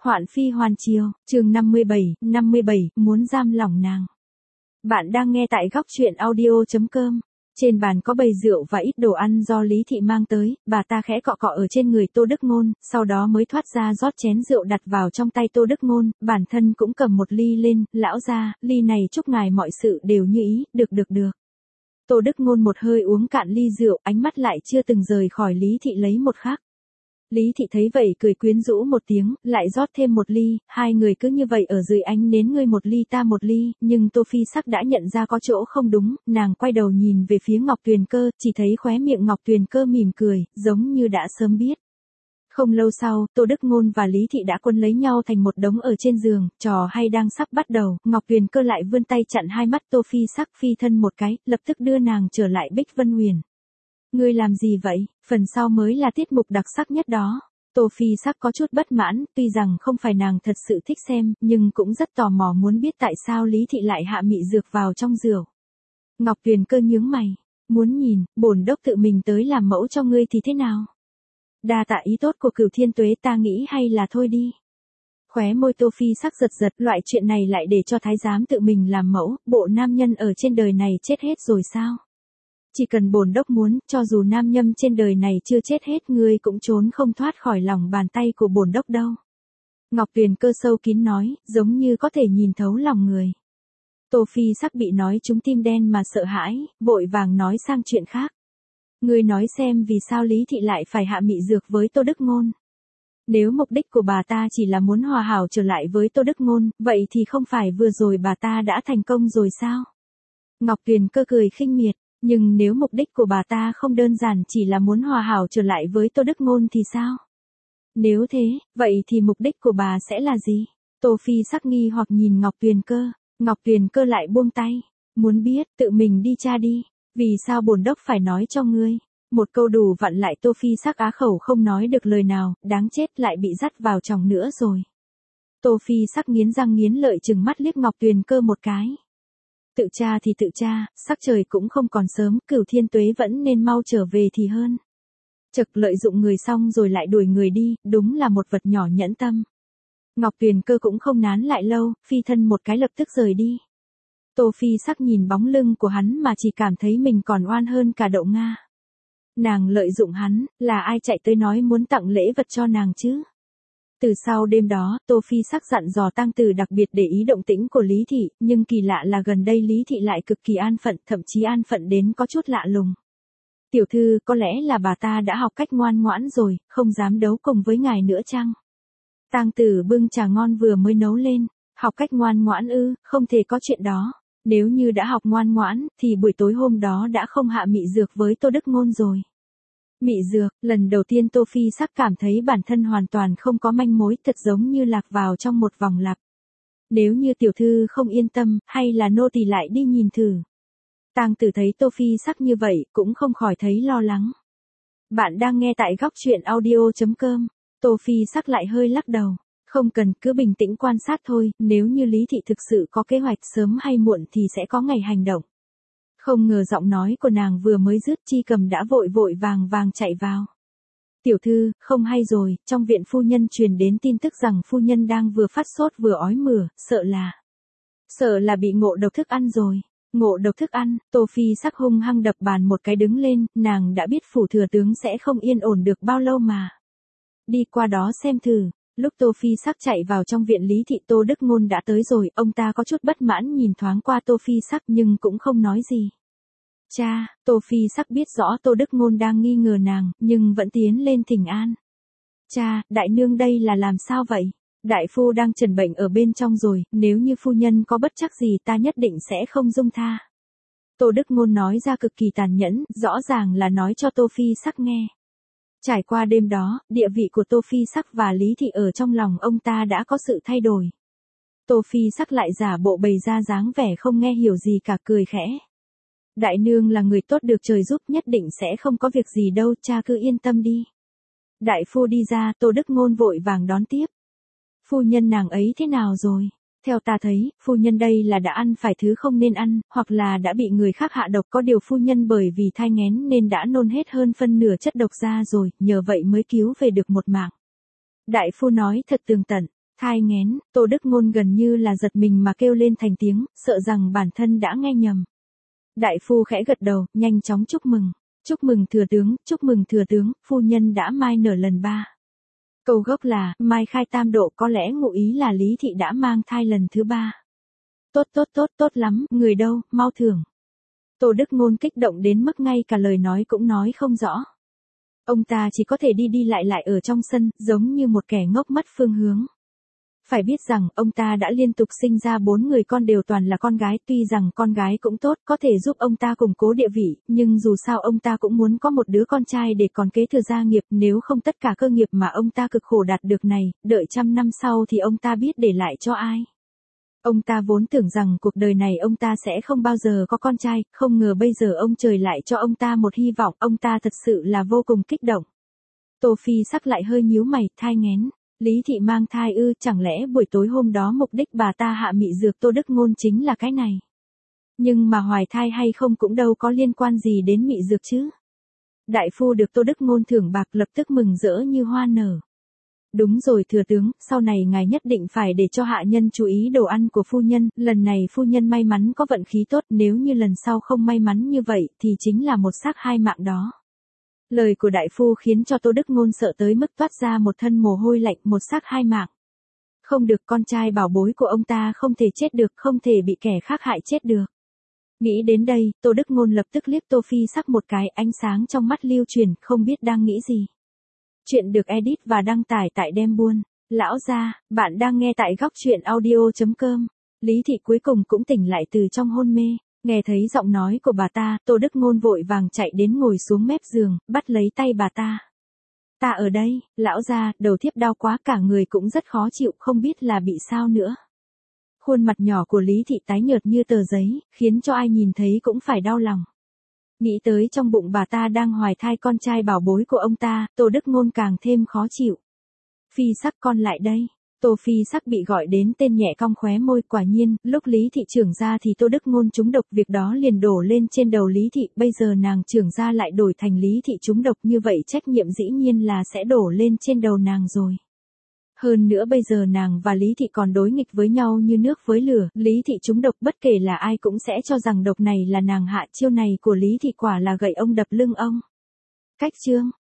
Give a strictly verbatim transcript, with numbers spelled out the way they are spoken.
Hoạn phi hoàn triều, chương năm mươi bảy, năm mươi bảy, muốn giam lỏng nàng. Bạn đang nghe tại góc truyện audio chấm com. Trên bàn có bày rượu và ít đồ ăn do Lý Thị mang tới, bà ta khẽ cọ cọ ở trên người Tô Đức Ngôn, sau đó mới thoát ra rót chén rượu đặt vào trong tay Tô Đức Ngôn, bản thân cũng cầm một ly lên, lão gia, ly này chúc ngài mọi sự đều như ý, được được được. Tô Đức Ngôn một hơi uống cạn ly rượu, ánh mắt lại chưa từng rời khỏi Lý Thị lấy một khắc. Lý Thị thấy vậy cười quyến rũ một tiếng, lại rót thêm một ly, hai người cứ như vậy ở dưới ánh nến ngươi một ly ta một ly, nhưng Tô Phi Sắc đã nhận ra có chỗ không đúng, nàng quay đầu nhìn về phía Ngọc Tuyền Cơ, chỉ thấy khóe miệng Ngọc Tuyền Cơ mỉm cười, giống như đã sớm biết. Không lâu sau, Tô Đức Ngôn và Lý Thị đã quấn lấy nhau thành một đống ở trên giường, trò hay đang sắp bắt đầu, Ngọc Tuyền Cơ lại vươn tay chặn hai mắt Tô Phi Sắc phi thân một cái, lập tức đưa nàng trở lại Bích Vân Huyền. Ngươi làm gì vậy, phần sau mới là tiết mục đặc sắc nhất đó. Tô Phi Sắc có chút bất mãn, tuy rằng không phải nàng thật sự thích xem, nhưng cũng rất tò mò muốn biết tại sao Lý Thị lại hạ mị dược vào trong rượu. Ngọc Tuyền Cơ nhướng mày, muốn nhìn, bổn đốc tự mình tới làm mẫu cho ngươi thì thế nào? Đa tạ ý tốt của Cửu Thiên Tuế, ta nghĩ hay là thôi đi. Khóe môi Tô Phi Sắc giật giật, loại chuyện này lại để cho thái giám tự mình làm mẫu, bộ nam nhân ở trên đời này chết hết rồi sao? Chỉ cần bổn đốc muốn, cho dù nam nhân trên đời này chưa chết hết, ngươi cũng trốn không thoát khỏi lòng bàn tay của bổn đốc đâu. Ngọc Tuyền Cơ sâu kín nói, giống như có thể nhìn thấu lòng người. Tô Phi Sắc bị nói trúng tim đen mà sợ hãi, vội vàng nói sang chuyện khác. Ngươi nói xem vì sao Lý Thị lại phải hạ mị dược với Tô Đức Ngôn. Nếu mục đích của bà ta chỉ là muốn hòa hảo trở lại với Tô Đức Ngôn, vậy thì không phải vừa rồi bà ta đã thành công rồi sao? Ngọc Tuyền Cơ cười khinh miệt. Nhưng nếu mục đích của bà ta không đơn giản chỉ là muốn hòa hảo trở lại với Tô Đức Ngôn thì sao? Nếu thế, vậy thì mục đích của bà sẽ là gì? Tô Phi Sắc nghi hoặc nhìn Ngọc Tuyền Cơ, Ngọc Tuyền Cơ lại buông tay. Muốn biết, tự mình đi tra đi. Vì sao bổn đốc phải nói cho ngươi? Một câu đủ vặn lại Tô Phi Sắc á khẩu không nói được lời nào, đáng chết lại bị dắt vào chồng nữa rồi. Tô Phi Sắc nghiến răng nghiến lợi trừng mắt liếc Ngọc Tuyền Cơ một cái. Tự tra thì tự tra, sắc trời cũng không còn sớm, Cửu Thiên Tuế vẫn nên mau trở về thì hơn. Chật lợi dụng người xong rồi lại đuổi người đi, đúng là một vật nhỏ nhẫn tâm. Ngọc Tuyền Cơ cũng không nán lại lâu, phi thân một cái lập tức rời đi. Tô Phi Sắc nhìn bóng lưng của hắn mà chỉ cảm thấy mình còn oan hơn cả Đậu Nga. Nàng lợi dụng hắn, là ai chạy tới nói muốn tặng lễ vật cho nàng chứ? Từ sau đêm đó, Tô Phi Sắc dặn dò Tang Tử đặc biệt để ý động tĩnh của Lý Thị, nhưng kỳ lạ là gần đây Lý Thị lại cực kỳ an phận, thậm chí an phận đến có chút lạ lùng. Tiểu thư, có lẽ là bà ta đã học cách ngoan ngoãn rồi, không dám đấu cùng với ngài nữa chăng? Tang Tử bưng trà ngon vừa mới nấu lên, học cách ngoan ngoãn ư, không thể có chuyện đó. Nếu như đã học ngoan ngoãn, thì buổi tối hôm đó đã không hạ mị dược với Tô Đức Ngôn rồi. Mị dược, lần đầu tiên Tô Phi Sắc cảm thấy bản thân hoàn toàn không có manh mối, thật giống như lạc vào trong một vòng lặp. Nếu như tiểu thư không yên tâm, hay là nô tỳ lại đi nhìn thử. Tang Tử thấy Tô Phi Sắc như vậy, cũng không khỏi thấy lo lắng. Bạn đang nghe tại góc truyện audio chấm com. Tô Phi Sắc lại hơi lắc đầu. Không cần, cứ bình tĩnh quan sát thôi, nếu như Lý Thị thực sự có kế hoạch sớm hay muộn thì sẽ có ngày hành động. Không ngờ giọng nói của nàng vừa mới dứt, Chi Cầm đã vội vội vàng vàng chạy vào. Tiểu thư, không hay rồi, trong viện phu nhân truyền đến tin tức rằng phu nhân đang vừa phát sốt vừa ói mửa, sợ là... Sợ là bị ngộ độc thức ăn rồi. Ngộ độc thức ăn, Tô Phi Sắc hung hăng đập bàn một cái đứng lên, nàng đã biết phủ thừa tướng sẽ không yên ổn được bao lâu mà. Đi qua đó xem thử. Lúc Tô Phi Sắc chạy vào trong viện Lý Thị, Tô Đức Ngôn đã tới rồi, ông ta có chút bất mãn nhìn thoáng qua Tô Phi Sắc nhưng cũng không nói gì. Cha, Tô Phi Sắc biết rõ Tô Đức Ngôn đang nghi ngờ nàng, nhưng vẫn tiến lên thỉnh an. Cha, đại nương đây là làm sao vậy? Đại phu đang trần bệnh ở bên trong rồi, nếu như phu nhân có bất trắc gì ta nhất định sẽ không dung tha. Tô Đức Ngôn nói ra cực kỳ tàn nhẫn, rõ ràng là nói cho Tô Phi Sắc nghe. Trải qua đêm đó, địa vị của Tô Phi Sắc và Lý Thị ở trong lòng ông ta đã có sự thay đổi. Tô Phi Sắc lại giả bộ bày ra dáng vẻ không nghe hiểu gì cả, cười khẽ. Đại nương là người tốt được trời giúp, nhất định sẽ không có việc gì đâu, cha cứ yên tâm đi. Đại phu đi ra, Tô Đức Ngôn vội vàng đón tiếp. Phu nhân nàng ấy thế nào rồi? Theo ta thấy, phu nhân đây là đã ăn phải thứ không nên ăn, hoặc là đã bị người khác hạ độc, có điều phu nhân bởi vì thai nghén nên đã nôn hết hơn phân nửa chất độc ra rồi, nhờ vậy mới cứu về được một mạng. Đại phu nói thật tường tận, Thai nghén, Tô Đức Ngôn gần như là giật mình mà kêu lên thành tiếng, sợ rằng bản thân đã nghe nhầm. Đại phu khẽ gật đầu, nhanh chóng chúc mừng. Chúc mừng thừa tướng, chúc mừng thừa tướng, phu nhân đã mai nở lần ba. Câu gốc là, mai khai tam độ, có lẽ ngụ ý là Lý Thị đã mang thai lần thứ ba. Tốt tốt tốt tốt lắm, người đâu, mau thưởng. Tô Đức Ngôn kích động đến mức ngay cả lời nói cũng nói không rõ. Ông ta chỉ có thể đi đi lại lại ở trong sân, giống như một kẻ ngốc mất phương hướng. Phải biết rằng, ông ta đã liên tục sinh ra bốn người con đều toàn là con gái, tuy rằng con gái cũng tốt, có thể giúp ông ta củng cố địa vị, nhưng dù sao ông ta cũng muốn có một đứa con trai để còn kế thừa gia nghiệp, nếu không tất cả cơ nghiệp mà ông ta cực khổ đạt được này, đợi trăm năm sau thì ông ta biết để lại cho ai. Ông ta vốn tưởng rằng cuộc đời này ông ta sẽ không bao giờ có con trai, không ngờ bây giờ ông trời lại cho ông ta một hy vọng, ông ta thật sự là vô cùng kích động. Tô Phi Sắc lại hơi nhíu mày, thai nghén. Lý Thị mang thai ư, chẳng lẽ buổi tối hôm đó mục đích bà ta hạ mị dược Tô Đức Ngôn chính là cái này. Nhưng mà hoài thai hay không cũng đâu có liên quan gì đến mị dược chứ. Đại phu được Tô Đức Ngôn thưởng bạc lập tức mừng rỡ như hoa nở. Đúng rồi thừa tướng, sau này ngài nhất định phải để cho hạ nhân chú ý đồ ăn của phu nhân, lần này phu nhân may mắn có vận khí tốt, nếu như lần sau không may mắn như vậy thì chính là một xác hai mạng đó. Lời của đại phu khiến cho Tô Đức Ngôn sợ tới mức toát ra một thân mồ hôi lạnh, một xác hai mạng. Không được, con trai bảo bối của ông ta không thể chết được, không thể bị kẻ khác hại chết được. Nghĩ đến đây, Tô Đức Ngôn lập tức liếc Tô Phi Sắc một cái, ánh sáng trong mắt lưu truyền, không biết đang nghĩ gì. Chuyện được edit và đăng tải tại Đem Buôn. Lão gia, bạn đang nghe tại góc truyện audio chấm com. Lý Thị cuối cùng cũng tỉnh lại từ trong hôn mê. Nghe thấy giọng nói của bà ta, Tô Đức Ngôn vội vàng chạy đến ngồi xuống mép giường, bắt lấy tay bà ta. Ta ở đây, lão gia, đầu thiếp đau quá, cả người cũng rất khó chịu, không biết là bị sao nữa. Khuôn mặt nhỏ của Lý Thị tái nhợt như tờ giấy, khiến cho ai nhìn thấy cũng phải đau lòng. Nghĩ tới trong bụng bà ta đang hoài thai con trai bảo bối của ông ta, Tô Đức Ngôn càng thêm khó chịu. Phi Sắc con lại đây. Tô Phi Sắc bị gọi đến tên nhẹ cong khóe môi, quả nhiên, lúc Lý Thị trưởng ra thì Tô Đức Ngôn trúng độc, việc đó liền đổ lên trên đầu Lý Thị, bây giờ nàng trưởng ra lại đổi thành Lý Thị trúng độc, như vậy trách nhiệm dĩ nhiên là sẽ đổ lên trên đầu nàng rồi. Hơn nữa bây giờ nàng và Lý Thị còn đối nghịch với nhau như nước với lửa, Lý Thị trúng độc bất kể là ai cũng sẽ cho rằng độc này là nàng hạ, chiêu này của Lý Thị quả là gậy ông đập lưng ông. Cách chương